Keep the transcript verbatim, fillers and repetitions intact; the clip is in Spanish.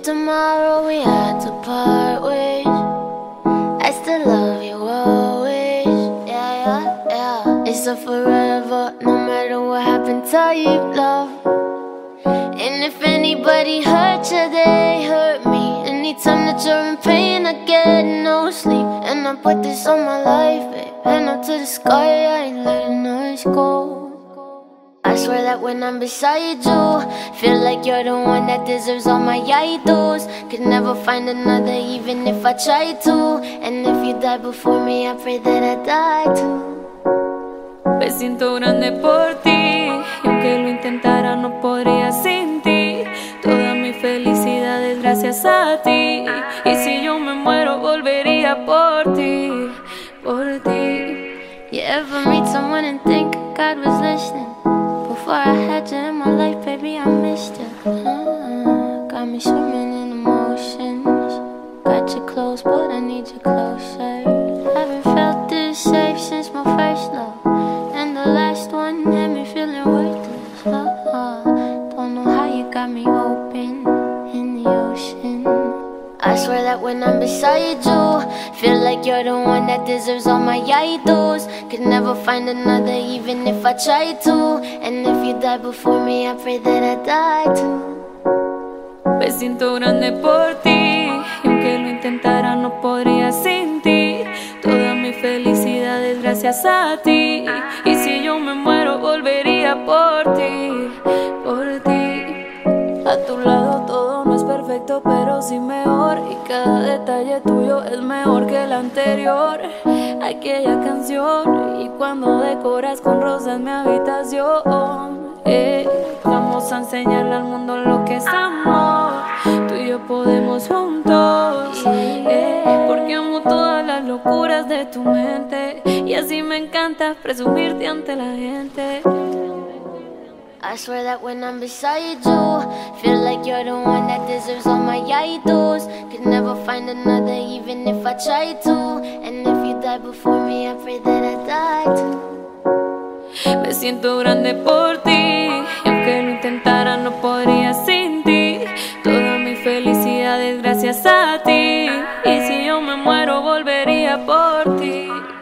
tomorrow we had to part ways, I still love you always. Yeah, yeah, yeah. It's a forever, no matter what happened, type love. And if anybody hurt you, they hurt me. Anytime that you're in pain, I get no sleep. And I put this on my life, babe. And up to the sky, I ain't letting us go. I swear that when I'm beside you, feel like you're the one that deserves all my idols. Could never find another even if I tried to. And if you die before me, I pray that I die too. Me siento grande por ti, y aunque lo intentara no podría sin ti. Toda mi felicidad es gracias a ti, y si yo me muero volvería por ti, por ti. You ever meet someone and think God was listening? Before I had you in my life, baby, I missed you. uh, Got me swimming in emotions. Got you close, but I need you closer. Haven't felt this safe since my first love, and the last one had me feeling worthless. uh, uh, Don't know how you got me open in the ocean. I swear that when I'm beside you, feel like you're the one that deserves all my idols. Could never find another even if I tried to. And if you die before me, I pray that I die too. Me siento grande por ti, y aunque lo intentara no podría sin ti. Toda mi felicidad es gracias a ti, y si yo me muero volvería por ti, por ti. A tu lado todo no es perfecto, pero sí mejor, y cada detalle tuyo es mejor que el anterior. Aquella canción, y cuando decoras con rosas mi habitación, eh, vamos a enseñarle al mundo lo que es amor. Tú y yo podemos juntos, eh, porque amo todas las locuras de tu mente, y así me encanta presumirte ante la gente. I swear that when I'm beside you, feel like you're the one that deserves all my idols. Could never find another even if I tried to. And if you die before me, I pray that I die too. Me siento grande por ti, y aunque lo intentara no podría sin ti. Toda mi felicidad es gracias a ti, y si yo me muero volvería por ti.